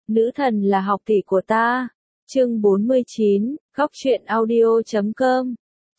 Nữ thần là học tỷ của ta. Chương 49, góc truyện audio.com.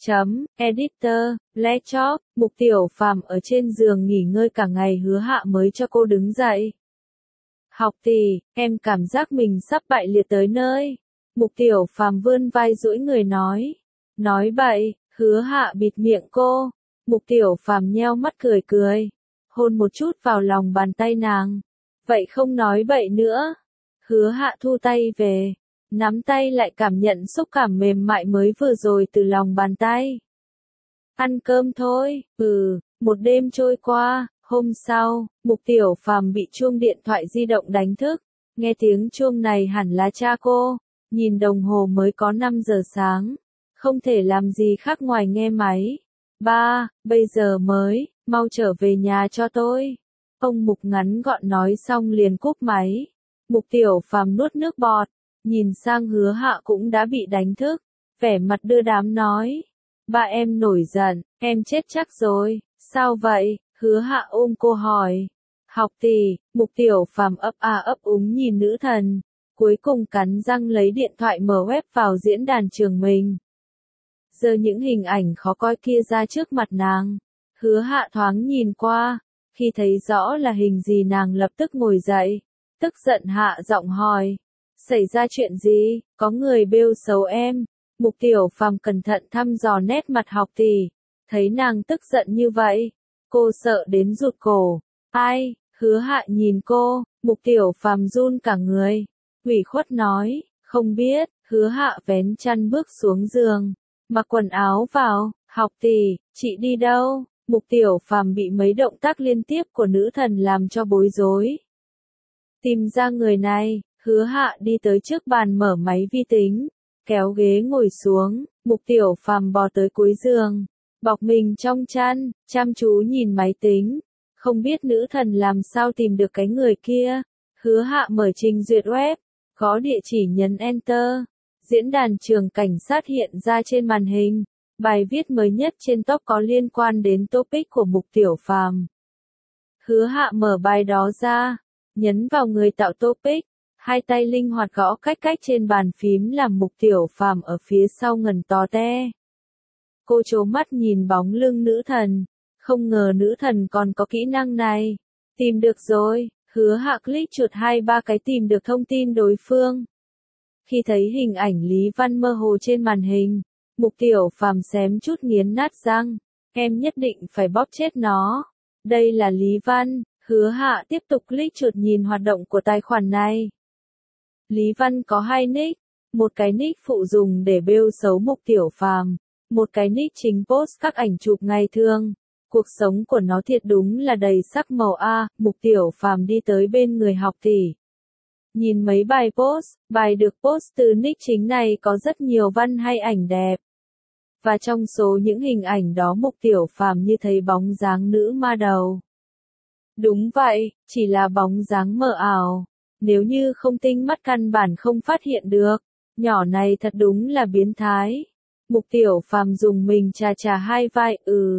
Editor, Laptop, Mục Tiểu Phàm ở trên giường nghỉ ngơi cả ngày, Hứa Hạ mới cho cô đứng dậy. Học tỷ, em cảm giác mình sắp bại liệt tới nơi. Mục Tiểu Phàm vươn vai duỗi người nói. Nói bậy, Hứa Hạ bịt miệng cô. Mục Tiểu Phàm nheo mắt cười cười, hôn một chút vào lòng bàn tay nàng. Vậy không nói bậy nữa. Hứa Hạ thu tay về, nắm tay lại cảm nhận xúc cảm mềm mại mới vừa rồi từ lòng bàn tay. Ăn cơm thôi. Một đêm trôi qua, hôm sau, Mục Tiểu Phàm bị chuông điện thoại di động đánh thức. Nghe tiếng chuông này hẳn là cha cô, nhìn đồng hồ mới có 5 giờ sáng, không thể làm gì khác ngoài nghe máy. Ba, bây giờ mới, mau trở về nhà cho tôi. Ông Mục ngắn gọn nói xong liền cúp máy. Mục Tiểu Phàm nuốt nước bọt, nhìn sang Hứa Hạ cũng đã bị đánh thức, vẻ mặt đưa đám nói. Ba em nổi giận, em chết chắc rồi. Sao vậy? Hứa Hạ ôm cô hỏi. Học tỷ. Mục Tiểu Phàm ấp a ấp úng nhìn nữ thần, cuối cùng cắn răng lấy điện thoại mở web vào diễn đàn trường mình. Giờ những hình ảnh khó coi kia ra trước mặt nàng. Hứa Hạ thoáng nhìn qua, khi thấy rõ là hình gì nàng lập tức ngồi dậy, tức giận hạ giọng hỏi. Xảy ra chuyện gì? Có người bêu xấu em. Mục Tiểu Phàm cẩn thận thăm dò nét mặt học tỷ, thấy nàng tức giận như vậy, cô sợ đến rụt cổ. Ai? Hứa Hạ nhìn cô, Mục Tiểu Phàm run cả người, ủy khuất nói, không biết. Hứa Hạ vén chăn bước xuống giường, mặc quần áo vào. Học tỷ, chị đi đâu? Mục Tiểu Phàm bị mấy động tác liên tiếp của nữ thần làm cho bối rối. Tìm ra người này. Hứa Hạ đi tới trước bàn mở máy vi tính, kéo ghế ngồi xuống. Mục Tiểu Phàm bò tới cuối giường, bọc mình trong chăn, chăm chú nhìn máy tính. Không biết nữ thần làm sao tìm được cái người kia. Hứa Hạ mở trình duyệt web, gõ địa chỉ nhấn Enter. Diễn đàn trường cảnh sát hiện ra trên màn hình. Bài viết mới nhất trên top có liên quan đến topic của Mục Tiểu Phàm. Hứa Hạ mở bài đó ra, nhấn vào người tạo topic, hai tay linh hoạt gõ cách cách trên bàn phím làm Mục Tiểu Phàm ở phía sau ngẩn to te. Cô trố mắt nhìn bóng lưng nữ thần, không ngờ nữ thần còn có kỹ năng này. Tìm được rồi. Hứa Hạ click chuột 2-3 cái tìm được thông tin đối phương. Khi thấy hình ảnh Lý Văn mơ hồ trên màn hình, Mục Tiểu Phàm xém chút nghiến nát răng. Em nhất định phải bóp chết nó. Đây là Lý Văn. Hứa Hạ tiếp tục click chuột nhìn hoạt động của tài khoản này. Lý Văn có 2 nick, một cái nick phụ dùng để bêu xấu Mục Tiểu Phàm, một cái nick chính post các ảnh chụp ngày thường. Cuộc sống của nó thiệt đúng là đầy sắc màu a. Mục Tiểu Phàm đi tới bên người học tỷ, nhìn mấy bài post, bài được post từ nick chính này có rất nhiều văn hay ảnh đẹp. Và trong số những hình ảnh đó Mục Tiểu Phàm như thấy bóng dáng nữ ma đầu. Đúng vậy, chỉ là bóng dáng mờ ảo. Nếu như không tinh mắt căn bản không phát hiện được. Nhỏ này thật đúng là biến thái. Mục Tiểu Phàm dùng mình chà chà hai vai.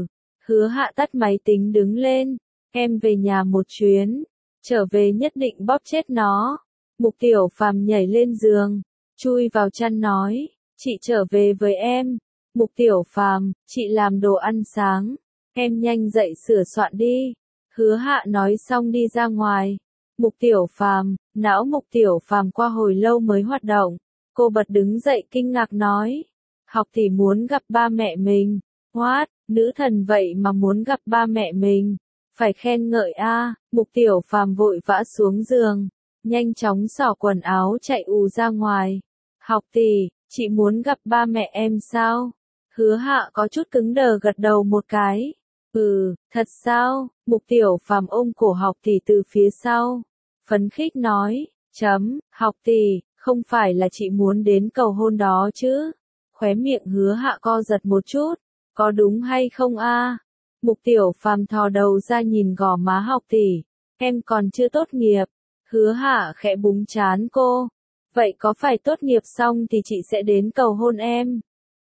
Hứa Hạ tắt máy tính đứng lên. Em về nhà một chuyến, trở về nhất định bóp chết nó. Mục Tiểu Phàm nhảy lên giường, chui vào chăn nói, chị trở về với em. Mục Tiểu Phàm, chị làm đồ ăn sáng, em nhanh dậy sửa soạn đi. Hứa Hạ nói xong đi ra ngoài. Mục Tiểu Phàm, não Mục Tiểu Phàm qua hồi lâu mới hoạt động. Cô bật đứng dậy kinh ngạc nói, học tỷ muốn gặp ba mẹ mình. What? Nữ thần vậy mà muốn gặp ba mẹ mình. Phải khen ngợi a. Mục Tiểu Phàm vội vã xuống giường, nhanh chóng xỏ quần áo chạy ù ra ngoài. Học tỷ, chị muốn gặp ba mẹ em sao? Hứa Hạ có chút cứng đờ gật đầu một cái. Thật sao? Mục Tiểu Phàm ôm cổ học tỷ từ phía sau, phấn khích nói, học tỷ, không phải là chị muốn đến cầu hôn đó chứ? Khóe miệng Hứa Hạ co giật một chút, có đúng hay không a? Mục Tiểu Phàm thò đầu ra nhìn gò má học tỷ, em còn chưa tốt nghiệp. Hứa Hạ khẽ búng trán cô, vậy có phải tốt nghiệp xong thì chị sẽ đến cầu hôn em?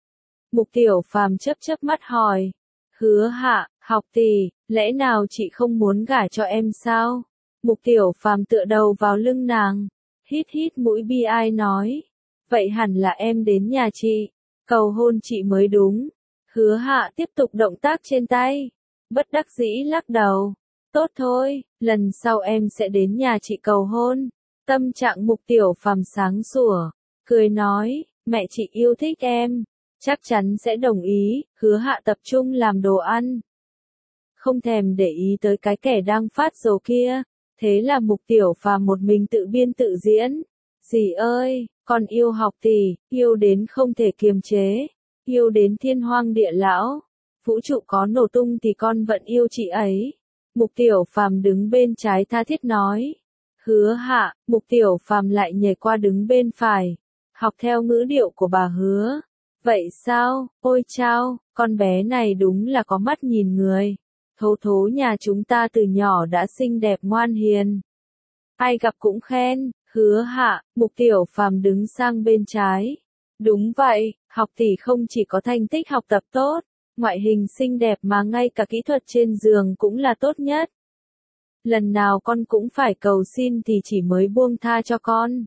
Mục Tiểu Phàm chớp chớp mắt hỏi. Hứa Hạ, học tỷ, lẽ nào chị không muốn gả cho em sao? Mục Tiểu Phàm tựa đầu vào lưng nàng, Hít hít mũi bi ai nói. Vậy hẳn là em đến nhà chị, cầu hôn chị mới đúng. Hứa Hạ tiếp tục động tác trên tay. Bất đắc dĩ lắc đầu. Tốt thôi, lần sau em sẽ đến nhà chị cầu hôn. Tâm trạng Mục Tiểu Phàm sáng sủa, cười nói, mẹ chị yêu thích em, chắc chắn sẽ đồng ý. Hứa Hạ tập trung làm đồ ăn, không thèm để ý tới cái kẻ đang phát dầu kia. Thế là Mục Tiểu Phàm một mình tự biên tự diễn. Dì ơi, con yêu học tỷ, yêu đến không thể kiềm chế, yêu đến thiên hoang địa lão. Vũ trụ có nổ tung thì con vẫn yêu chị ấy. Mục Tiểu Phàm đứng bên trái tha thiết nói. Hứa Hạ, Mục Tiểu Phàm lại nhảy qua đứng bên phải, học theo ngữ điệu của bà Hứa. Vậy sao, ôi chao, con bé này đúng là có mắt nhìn người. Thố thố nhà chúng ta từ nhỏ đã xinh đẹp ngoan hiền, ai gặp cũng khen. Hứa Hạ, Mục Tiểu Phàm đứng sang bên trái. Đúng vậy, học tỷ không chỉ có thành tích học tập tốt, ngoại hình xinh đẹp mà ngay cả kỹ thuật trên giường cũng là tốt nhất. Lần nào con cũng phải cầu xin thì chỉ mới buông tha cho con.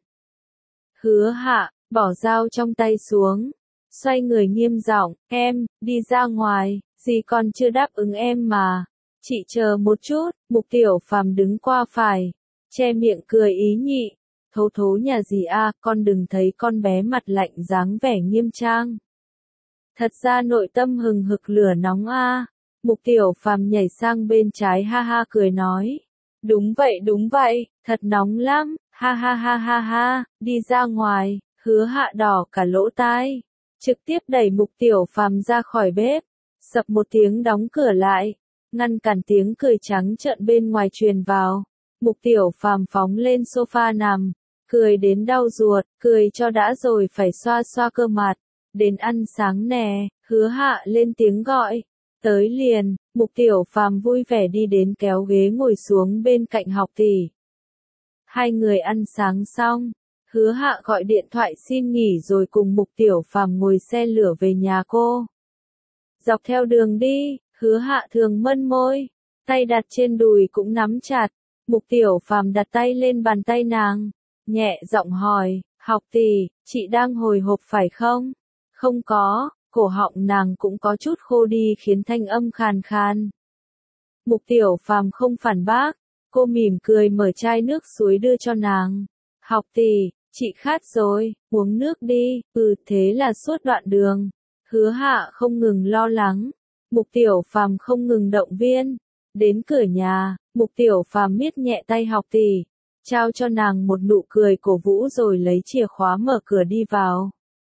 Hứa Hạ, bỏ dao trong tay xuống, xoay người nghiêm giọng, em, đi ra ngoài, dì còn chưa đáp ứng em mà. Chị chờ một chút. Mục Tiểu Phàm đứng qua phải, che miệng cười ý nhị. Thố thố nhà dì a, con đừng thấy con bé mặt lạnh dáng vẻ nghiêm trang. Thật ra nội tâm hừng hực lửa nóng a. Mục Tiểu Phàm nhảy sang bên trái ha ha cười nói. Đúng vậy, thật nóng lắm, ha ha ha ha ha, đi ra ngoài. Hứa Hạ đỏ cả lỗ tai, trực tiếp đẩy Mục Tiểu Phàm ra khỏi bếp, sập một tiếng đóng cửa lại, ngăn cản tiếng cười trắng trợn bên ngoài truyền vào. Mục Tiểu Phàm phóng lên sofa nằm, cười đến đau ruột, cười cho đã rồi phải xoa xoa cơ mặt. Đến ăn sáng nè. Hứa Hạ lên tiếng gọi. Tới liền. Mục Tiểu Phàm vui vẻ đi đến kéo ghế ngồi xuống bên cạnh học tỷ. Hai người ăn sáng xong, Hứa Hạ gọi điện thoại xin nghỉ rồi cùng Mục Tiểu Phàm ngồi xe lửa về nhà cô. Dọc theo đường đi, Hứa Hạ thường mân môi, tay đặt trên đùi cũng nắm chặt. Mục Tiểu Phàm đặt tay lên bàn tay nàng, nhẹ giọng hỏi, học tỷ, chị đang hồi hộp phải không? Không có. Cổ họng nàng cũng có chút khô đi khiến thanh âm khàn khàn. Mục Tiểu Phàm không phản bác, cô mỉm cười mở chai nước suối đưa cho nàng. Học tỷ, chị khát rồi, uống nước đi. Thế là suốt đoạn đường, Hứa Hạ không ngừng lo lắng, Mục Tiểu Phàm không ngừng động viên. Đến cửa nhà, Mục Tiểu Phàm miết nhẹ tay học tỷ, trao cho nàng một nụ cười cổ vũ rồi lấy chìa khóa mở cửa đi vào.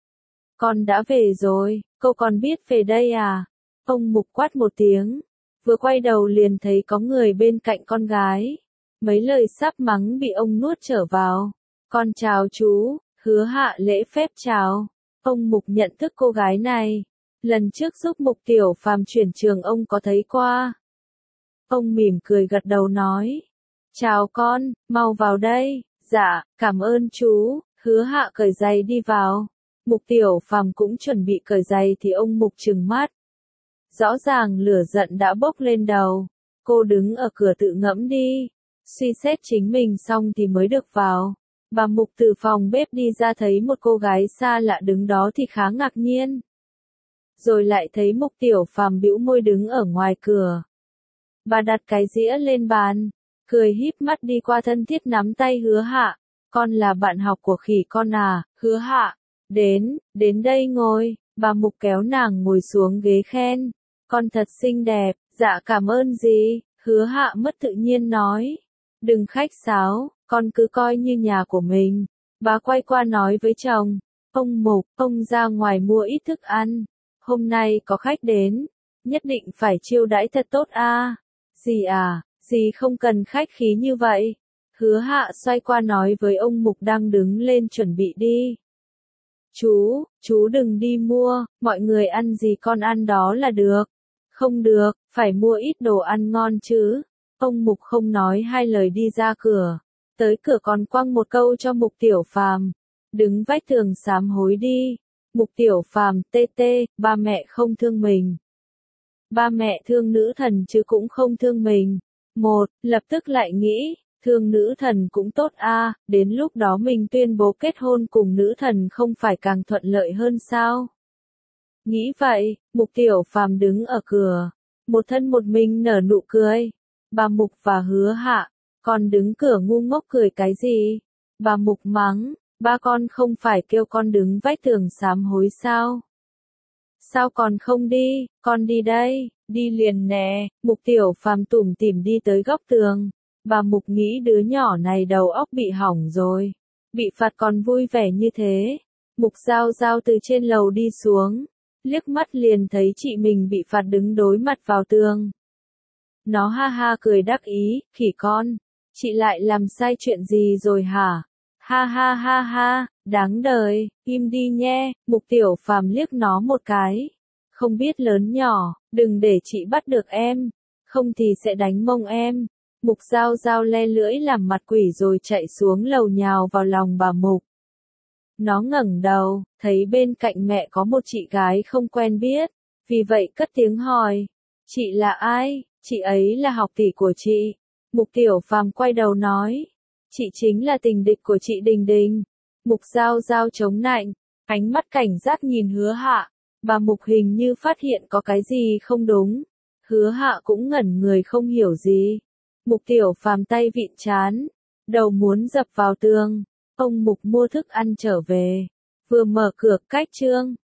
Con đã về rồi, cô còn biết về đây à? Ông Mục quát một tiếng, vừa quay đầu liền thấy có người bên cạnh con gái. Mấy lời sắp mắng bị ông nuốt trở vào. Con chào chú. Hứa Hạ lễ phép chào. Ông Mục nhận thức cô gái này. Lần trước giúp Mục Tiểu Phàm chuyển trường ông có thấy qua. Ông mỉm cười gật đầu nói. Chào con, mau vào đây. Dạ, cảm ơn chú. Hứa Hạ cởi giày đi vào. Mục Tiểu Phàm cũng chuẩn bị cởi giày thì ông Mục trừng mắt. Rõ ràng lửa giận đã bốc lên đầu. Cô đứng ở cửa tự ngẫm đi. Suy xét chính mình xong thì mới được vào. Bà Mục từ phòng bếp đi ra thấy một cô gái xa lạ đứng đó thì khá ngạc nhiên. Rồi lại thấy Mục Tiểu Phàm bĩu môi đứng ở ngoài cửa. Bà đặt cái dĩa lên bàn, cười híp mắt đi qua thân thiết nắm tay Hứa Hạ. Con là bạn học của khỉ con à? Hứa Hạ. Đến đây ngồi. Bà Mục kéo nàng ngồi xuống ghế khen. Con thật xinh đẹp. Dạ cảm ơn dì. Hứa Hạ mất tự nhiên nói. Đừng khách sáo, con cứ coi như nhà của mình. Bà quay qua nói với chồng. Ông Mục, ông ra ngoài mua ít thức ăn. Hôm nay có khách đến, nhất định phải chiêu đãi thật tốt a. Dì à, dì không cần khách khí như vậy. Hứa Hạ xoay qua nói với ông Mục đang đứng lên chuẩn bị đi. Chú đừng đi mua, mọi người ăn gì con ăn đó là được. Không được, phải mua ít đồ ăn ngon chứ. Ông Mục không nói hai lời đi ra cửa. Tới cửa còn quăng một câu cho Mục Tiểu Phàm. Đứng vách tường sám hối đi. Mục Tiểu Phàm, ba mẹ không thương mình. Ba mẹ thương nữ thần chứ cũng không thương mình. Lập tức lại nghĩ, Thương nữ thần cũng tốt a, đến lúc đó mình tuyên bố kết hôn cùng nữ thần không phải càng thuận lợi hơn sao? Nghĩ vậy, Mục Tiểu Phàm đứng ở cửa, một thân một mình nở nụ cười. Bà Mục và Hứa Hạ, con đứng cửa ngu ngốc cười cái gì? Bà Mục mắng, ba con không phải kêu con đứng vách tường sám hối sao? Sao còn không đi, con đi đây, đi liền nè. Mục Tiểu Phàm tủm tỉm đi tới góc tường. Bà Mục nghĩ đứa nhỏ này đầu óc bị hỏng rồi, bị phạt còn vui vẻ như thế. Mục Giao Giao từ trên lầu đi xuống, liếc mắt liền thấy chị mình bị phạt đứng đối mặt vào tường. Nó ha ha cười đắc ý, khỉ con, chị lại làm sai chuyện gì rồi hả? Ha ha ha ha, đáng đời, im đi nhe. Mục Tiểu Phàm liếc nó một cái. Không biết lớn nhỏ, đừng để chị bắt được em, không thì sẽ đánh mông em. Mục Giao Giao le lưỡi làm mặt quỷ rồi chạy xuống lầu nhào vào lòng bà Mục. Nó ngẩng đầu, thấy bên cạnh mẹ có một chị gái không quen biết, vì vậy cất tiếng hỏi, chị là ai? Chị ấy là học tỷ của chị. Mục Tiểu Phàm quay đầu nói, chị chính là tình địch của chị Đình Đình. Mục Giao Giao chống nạnh, ánh mắt cảnh giác nhìn Hứa Hạ. Bà Mục hình như phát hiện có cái gì không đúng. Hứa Hạ cũng ngẩn người không hiểu gì. Mục Tiểu Phàm tay vịn trán, đầu muốn dập vào tường. Ông Mục mua thức ăn trở về, vừa mở cửa cách trương,